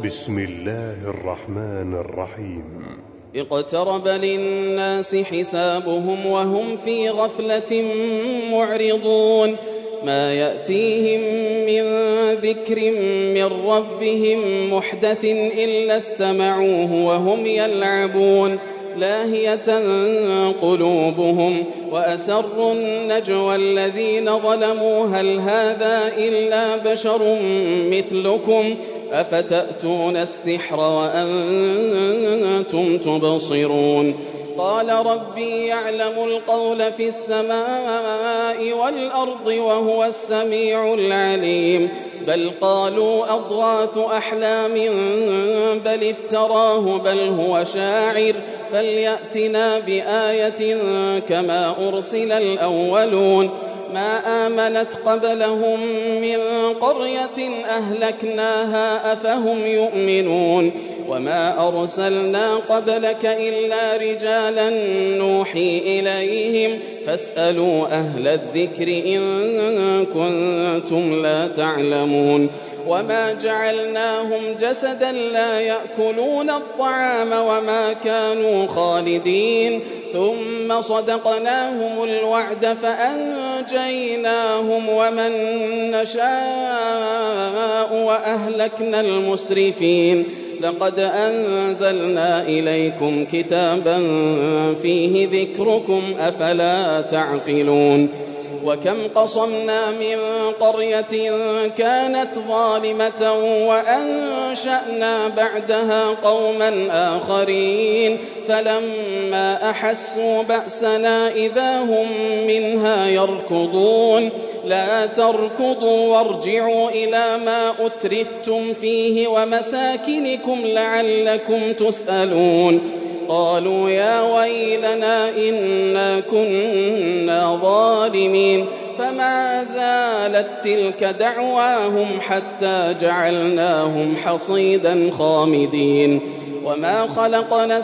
بسم الله الرحمن الرحيم. اقترب للناس حسابهم وهم في غفلة معرضون ما يأتيهم من ذكر من ربهم محدث إلا استمعوه وهم يلعبون لاهية قلوبهم وأسروا النجوى الذين ظلموا هل هذا إلا بشر مثلكم أفتأتون السحر وأنتم تبصرون قال ربي يعلم القول في السماء والأرض وهو السميع العليم بل قالوا أضغاث أحلام بل افتراه بل هو شاعر فليأتنا بآية كما أرسل الأولون ما آمنت قبلهم من قرية أهلكناها أفهم يؤمنون وما أرسلنا قبلك إلا رجالا نوحي إليهم فاسألوا أهل الذكر إن كنتم لا تعلمون وما جعلناهم جسدا لا يأكلون الطعام وما كانوا خالدين ثم صدقناهم الوعد فأنجيناهم ومن نشاء وأهلكنا المسرفين لقد أنزلنا إليكم كتابا فيه ذكركم أفلا تعقلون وكم قصمنا من قرية كانت ظالمة وأنشأنا بعدها قوما آخرين فلما أحسوا بأسنا إذا هم منها يركضون لا تركضوا وارجعوا إلى ما أترفتم فيه ومساكنكم لعلكم تسألون قالوا يا ويلنا إنا كنا ظالمين فما زالت تلك دعواهم حتى جعلناهم حصيدا خامدين وما خلقنا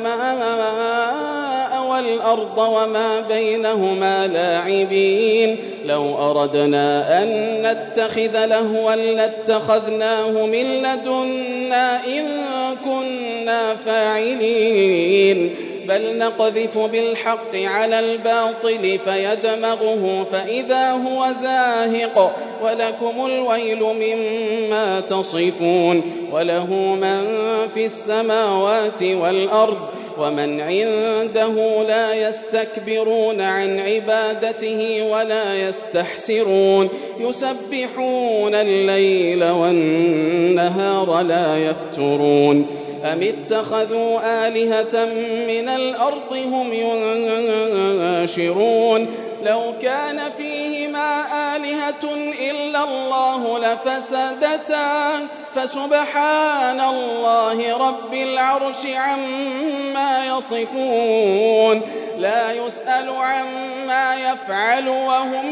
السماء والأرض وما بينهما لاعبين لو أردنا أن نتخذ لهوا لاتخذناه من لدنا إن كنا فاعلين بل نقذف بالحق على الباطل فيدمغه فإذا هو زاهق ولكم الويل مما تصفون وله من في السماوات والأرض ومن عنده لا يستكبرون عن عبادته ولا يستحسرون يسبحون الليل والنهار لا يفترون أم اتخذوا آلهة من الأرض هم ينشرون لو كان فيهما آلهة إلا الله لفسدتا فسبحان الله رب العرش عما يصفون لا يسأل عما يفعل وهم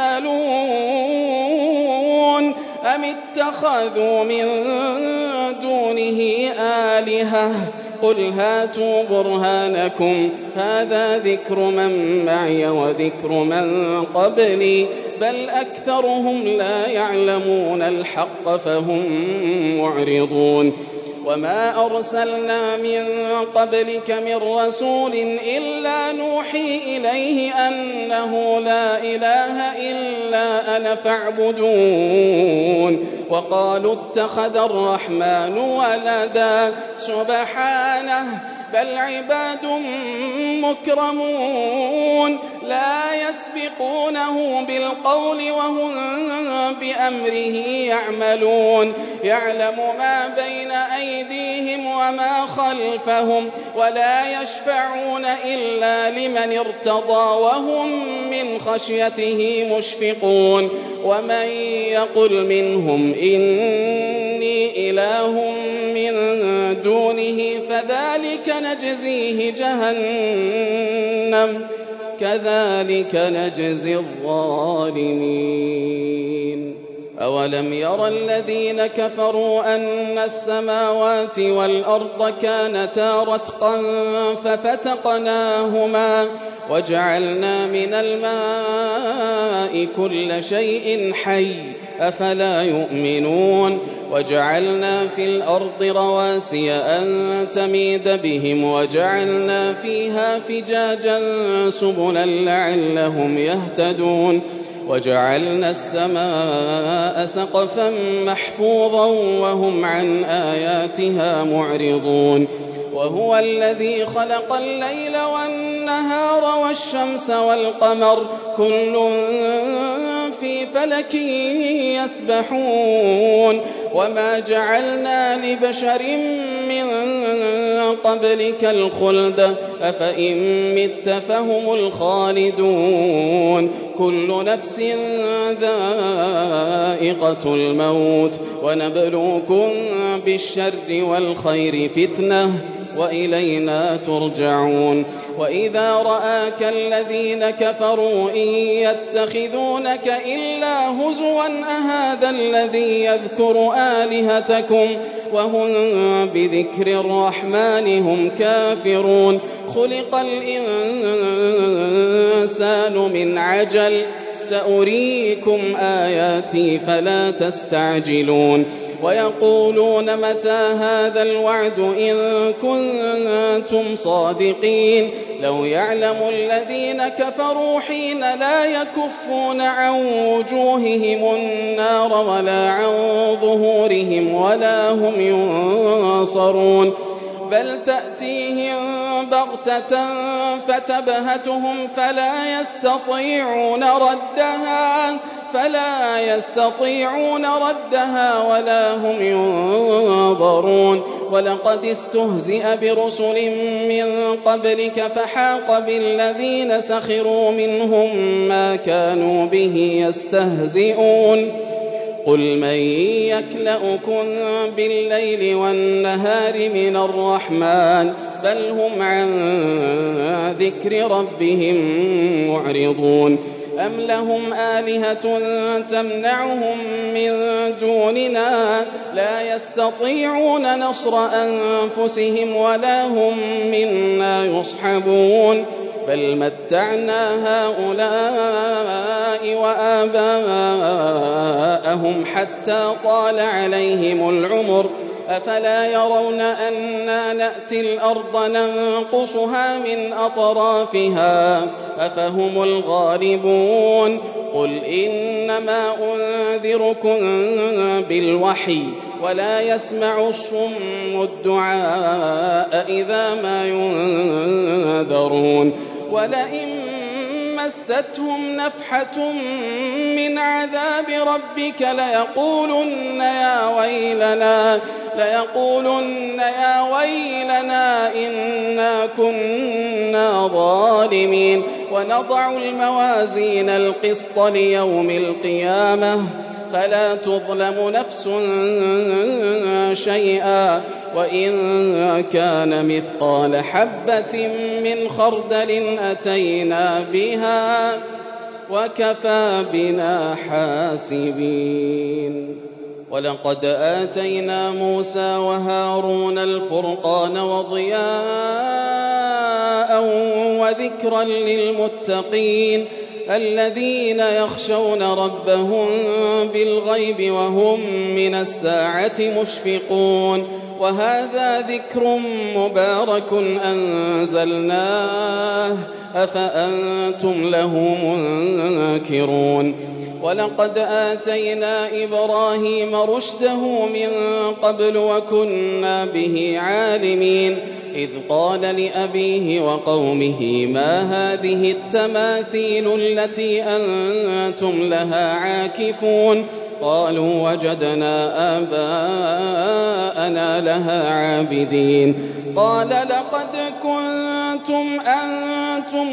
يسألون أم اتخذوا من دونه آلهة قل هاتوا برهانكم هذا ذكر من معي وذكر من قبلي بل أكثرهم لا يعلمون الحق فهم معرضون وما أرسلنا من قبلك من رسول إلا نوحي إليه أنه لا إله إلا أنا فاعبدون وقالوا اتخذ الرحمن ولدا سبحانه بل عباد مكرمون لا يسبقونه بالقول وهم بأمره يعملون يعلم ما بين أيديهم وما خلفهم ولا يشفعون إلا لمن ارتضى وهم من خشيته مشفقون ومن يقل منهم إني إله من دونه فذلك نجزيه جهنم كذلك نجزي الظالمين أولم ير الذين كفروا أن السماوات والأرض كانتا رتقا ففتقناهما وجعلنا من الماء كل شيء حي أفلا يؤمنون وجعلنا في الأرض رواسي أن تميد بهم وجعلنا فيها فجاجا سبلا لعلهم يهتدون وجعلنا السماء سقفا محفوظا وهم عن آياتها معرضون وهو الذي خلق الليل والنهار والشمس والقمر كل في فلك يسبحون وما جعلنا لبشر من قبلك الخلد أفإن مت فهم الخالدون كل نفس ذائقة الموت ونبلوكم بالشر والخير فتنة وإلينا ترجعون وإذا رآك الذين كفروا إن يتخذونك إلا هزوا أهذا الذي يذكر آلهتكم وهم بذكر الرحمن هم كافرون خلق الإنسان من عجل سأريكم آياتي فلا تستعجلون ويقولون متى هذا الوعد إن كنتم صادقين لو يعلم الذين كفروا حين لا يكفون عن وجوههم النار ولا عن ظهورهم ولا هم ينصرون بل تأتيهم بغتة فتبهتهم فلا يستطيعون ردها ولا هم ينظرون ولقد استهزئ برسل من قبلك فحاق بالذين سخروا منهم ما كانوا به يستهزئون قل من يكلؤكم بالليل والنهار من الرحمن بل هم عن ذكر ربهم معرضون أم لهم آلهة تمنعهم من دوننا لا يستطيعون نصر أنفسهم ولا هم منا يصحبون بل متعنا هؤلاء وآباءهم حتى طال عليهم العمر أفلا يرون أنا نأتي الأرض ننقصها من أطرافها أفهم الغالبون قل إنما أنذركم بالوحي ولا يسمع الصم الدعاء إذا ما ينذرون ولئن مستهم نفحة من عذاب ربك ليقولن يا ويلنا إنا كنا ظالمين ونضع الموازين القسط ليوم القيامة فلا تظلم نفس شيئا وإن كان مثقال حبة من خردل أتينا بها وكفى بنا حاسبين ولقد آتينا موسى وهارون الفرقان وضياء وذكرا للمتقين الذين يخشون ربهم بالغيب وهم من الساعة مشفقون وهذا ذكر مبارك أنزلناه أفأنتم له منكرون ولقد آتينا إبراهيم رشده من قبل وكنا به عالمين إذ قال لأبيه وقومه ما هذه التماثيل التي أنتم لها عاكفون قالوا وجدنا آباءنا لها عابدين قال لقد كنتم أنتم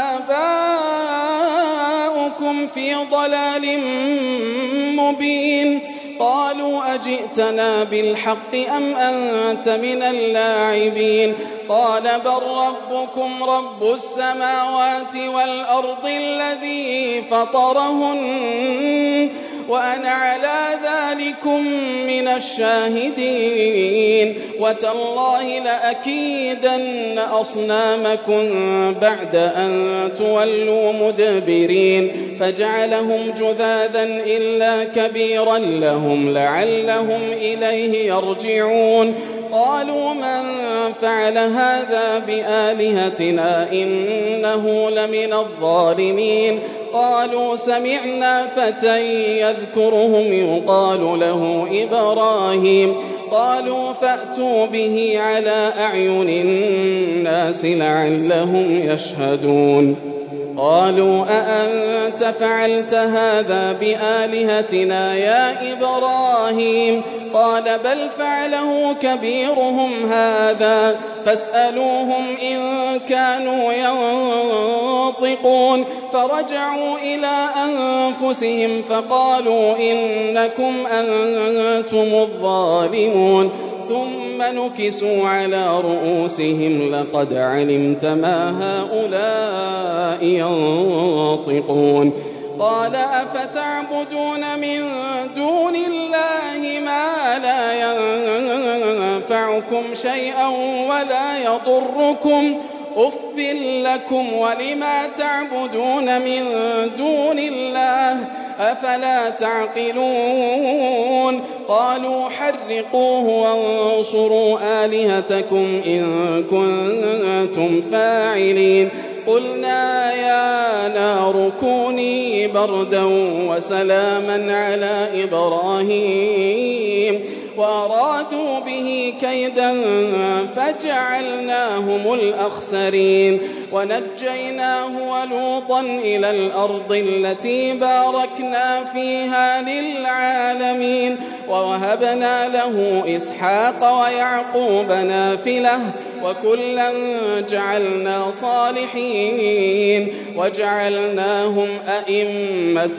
وآباؤكم في ضلال مبين قالوا أجئتنا بالحق أم أنت من اللاعبين قال بل ربكم رب السماوات والأرض الذي فطرهن وأنا على ذلكم من الشاهدين وتالله لأكيدن أصنامكم بعد أن تولوا مدبرين فجعلهم جذاذا إلا كبيرا لهم لعلهم إليه يرجعون قالوا من فعل هذا بآلهتنا إنه لمن الظالمين قالوا سمعنا فتى يذكرهم يقال له إبراهيم قالوا فأتوا به على أعين الناس لعلهم يشهدون قالوا أأنت فعلت هذا بآلهتنا يا إبراهيم قال بل فعله كبيرهم هذا فاسألوهم إن كانوا ينطقون فرجعوا إلى أنفسهم فقالوا إنكم أنتم الظالمون ثم نكسوا على رؤوسهم لقد علمت ما هؤلاء ينطقون قال أفتعبدون من دون الله ما لا ينفعكم شيئا ولا يضركم أف لكم ولما تعبدون من دون الله أفلا تعقلون قالوا حرقوه وانصروا آلهتكم إن كنتم فاعلين قلنا يا نار كوني بردا وسلاما على إبراهيم وأرادوا به كيدا فجعلناهم الأخسرين ونجيناه ولوطا إلى الأرض التي باركنا فيها للعالمين ووهبنا له إسحاق ويعقوب نافلة وكلا جعلنا صالحين وجعلناهم أئمة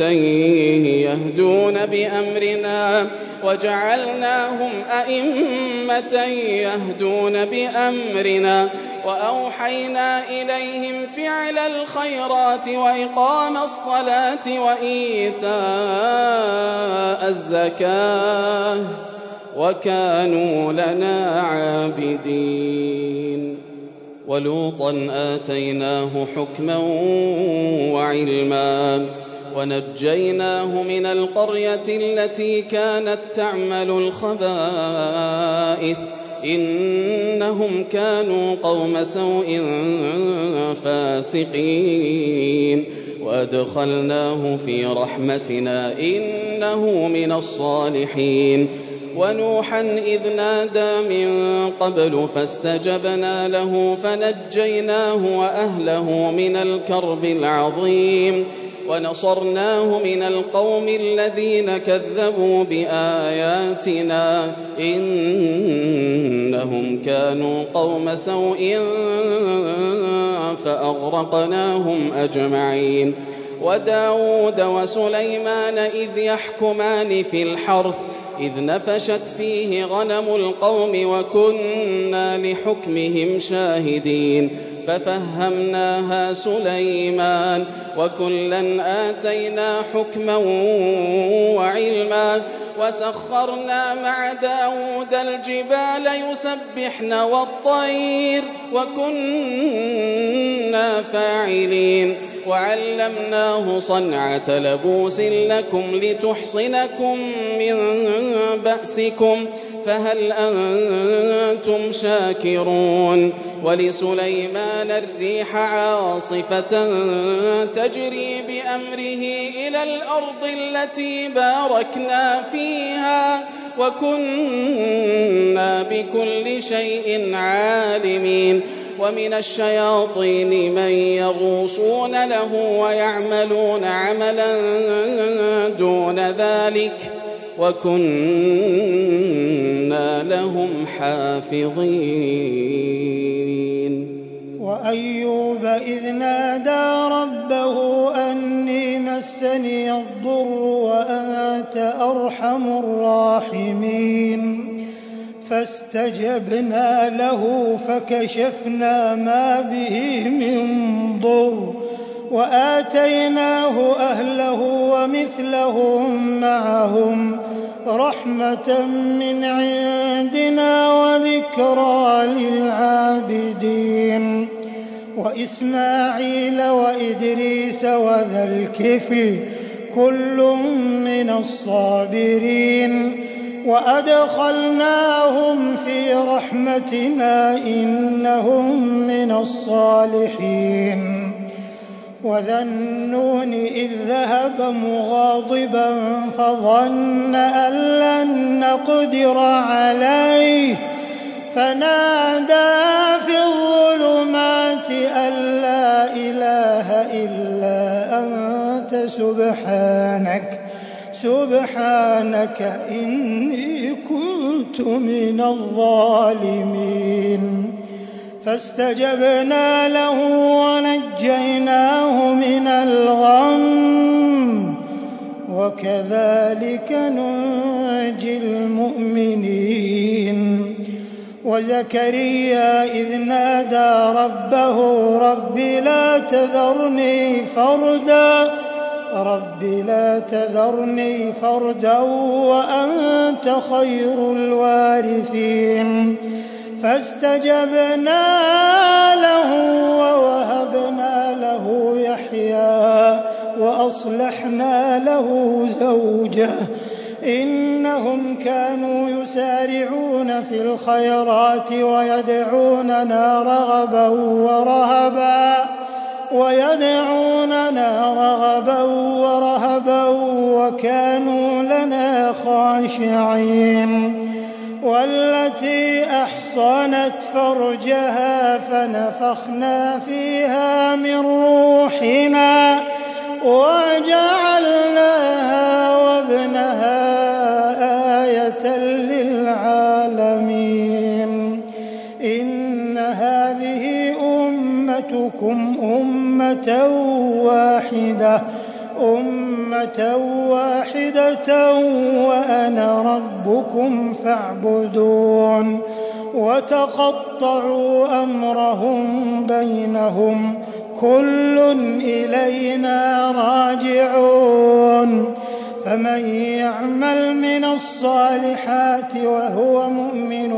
يهدون بأمرنا وأوحينا إليهم فعل الخيرات وإقام الصلاة وإيتاء الزكاة وكانوا لنا عابدين ولوطا آتيناه حكما وعلما ونجيناه من القرية التي كانت تعمل الخبائث إنهم كانوا قوم سوء فاسقين وأدخلناه في رحمتنا إنه من الصالحين ونوحا إذ نادى من قبل فاستجبنا له فنجيناه وأهله من الكرب العظيم ونصرناه من القوم الذين كذبوا بآياتنا إنهم كانوا قوم سوء فأغرقناهم أجمعين وداود وسليمان إذ يحكمان في الحرث إذ نفشت فيه غنم القوم وكنا لحكمهم شاهدين ففهمناها سليمان وكلا آتينا حكما وعلما وسخرنا مع داود الجبال يسبحن والطير وكنا فاعلين وعلمناه صنعة لبوس لكم لتحصنكم من بأسكم فهل أنتم شاكرون ولسليمان الريح عاصفة تجري بأمره إلى الأرض التي باركنا فيها وكنا بكل شيء عالمين ومن الشياطين من يغوصون له ويعملون عملا دون ذلك وكنا لهم حافظين وأيوب إذ نادى ربه أني مسني الضر وأنت أرحم الراحمين فاستجبنا له فكشفنا ما به من ضر وآتيناه أهله ومثلهم معهم رحمة من عندنا وذكرى للعابدين وإسماعيل وإدريس وذا الكفل كل من الصابرين وأدخلناهم في رحمتنا إنهم من الصالحين وذا النون إذ ذهب مغاضبا فظن أن لن نقدر عليه فنادى في الظلمات أن لا إله إلا أنت سبحانك إني كنت من الظالمين فاستجبنا له ونجيناه من الغم وكذلك ننجي المؤمنين وزكريا إذ نادى ربه رب لا تذرني فردا وأنت خير الوارثين فاستجبنا له ووهبنا له يحيى وأصلحنا له زوجه إنهم كانوا يسارعون في الخيرات ويدعوننا رغبا ورهبا وكانوا لنا خاشعين والتي أحصنت فرجها فنفخنا فيها من روحنا وجعلناها وابنها آية للعالمين إن هذه أمتكم أمة واحدة وأنا ربكم فاعبدون وتقطعوا أمرهم بينهم كل إلينا راجعون فمن يعمل من الصالحات وهو مؤمن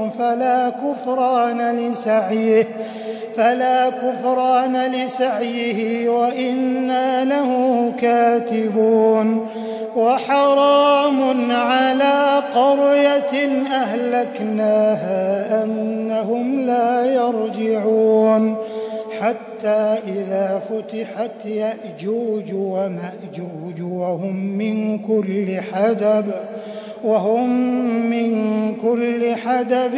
فلا كفران لسعيه وإنا له كاتبون وحرام على قرية أهلكناها أنهم لا يرجعون حتى إذا فتحت يأجوج ومأجوج وهم من كل حدب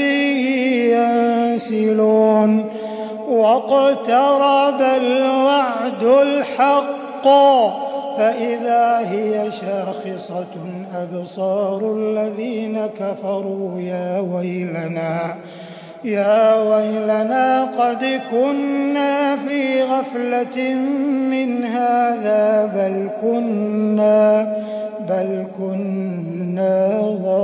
ينسلون واقترب الوعد الحق فإذا هي شاخصة أبصار الذين كفروا يا ويلنا قد كنا في غفلة من هذا بل كنا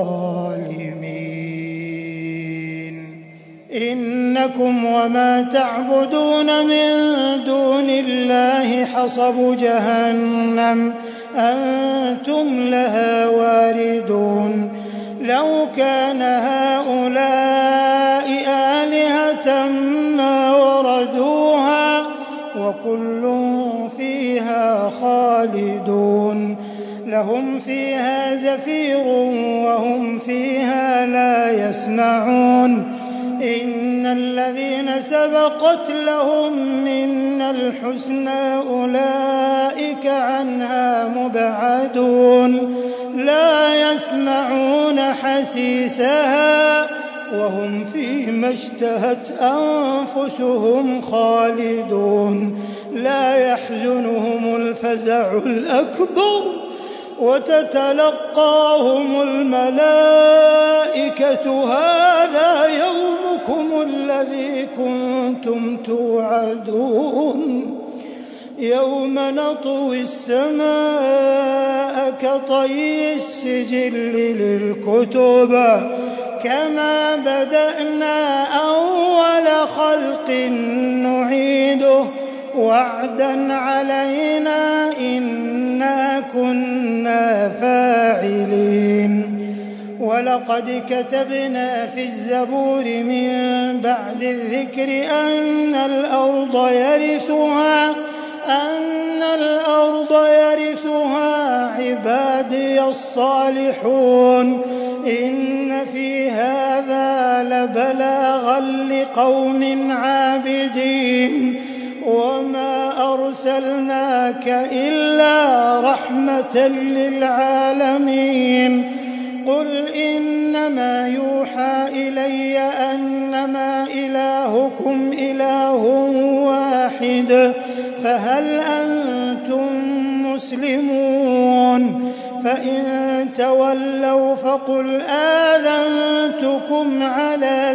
ظالمين إنكم وما تعبدون من دون الله حصب جهنم أنتم لها واردون لو كان هؤلاء آلهة ما وردوها وكل فيها خالدون لهم فيها زفير وهم فيها لا يسمعون إن الذين سبقت لهم منا الحسنى أولئك عنها مبعدون لا يسمعون حسيسها وهم فيما اشتهت أنفسهم خالدون لا يحزنهم الفزع الأكبر وتتلقاهم الملائكة هذا يومكم الذي كنتم توعدون يوم نطوي السماء كطي السجل للكتب كما بدأنا أول خلق نعيده وعدا علينا إنا كنا فاعلين ولقد كتبنا في الزبور من بعد الذكر أن الأرض يرثها عبادي الصالحون إن في هذا لبلاغا لقوم عابدين وما أرسلناك إلا رحمة للعالمين قل إنما يوحى إلي أنما إلهكم إله واحد فهل أنتم مسلمون فإن تولوا فقل آذنتكم على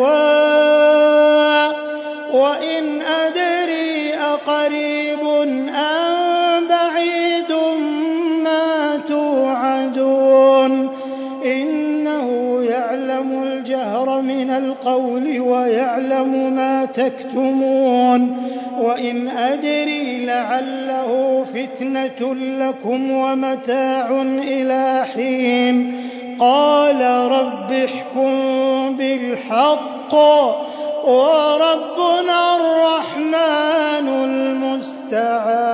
سواء وإن أدري أقريب أم بعيد ما توعدون إنه يعلم الجهر من القول ويعلم ما تكتمون وإن أدري لعله فتنة لكم ومتاع إلى حين قال رب احكم بالحق وربنا الرحمن المستعان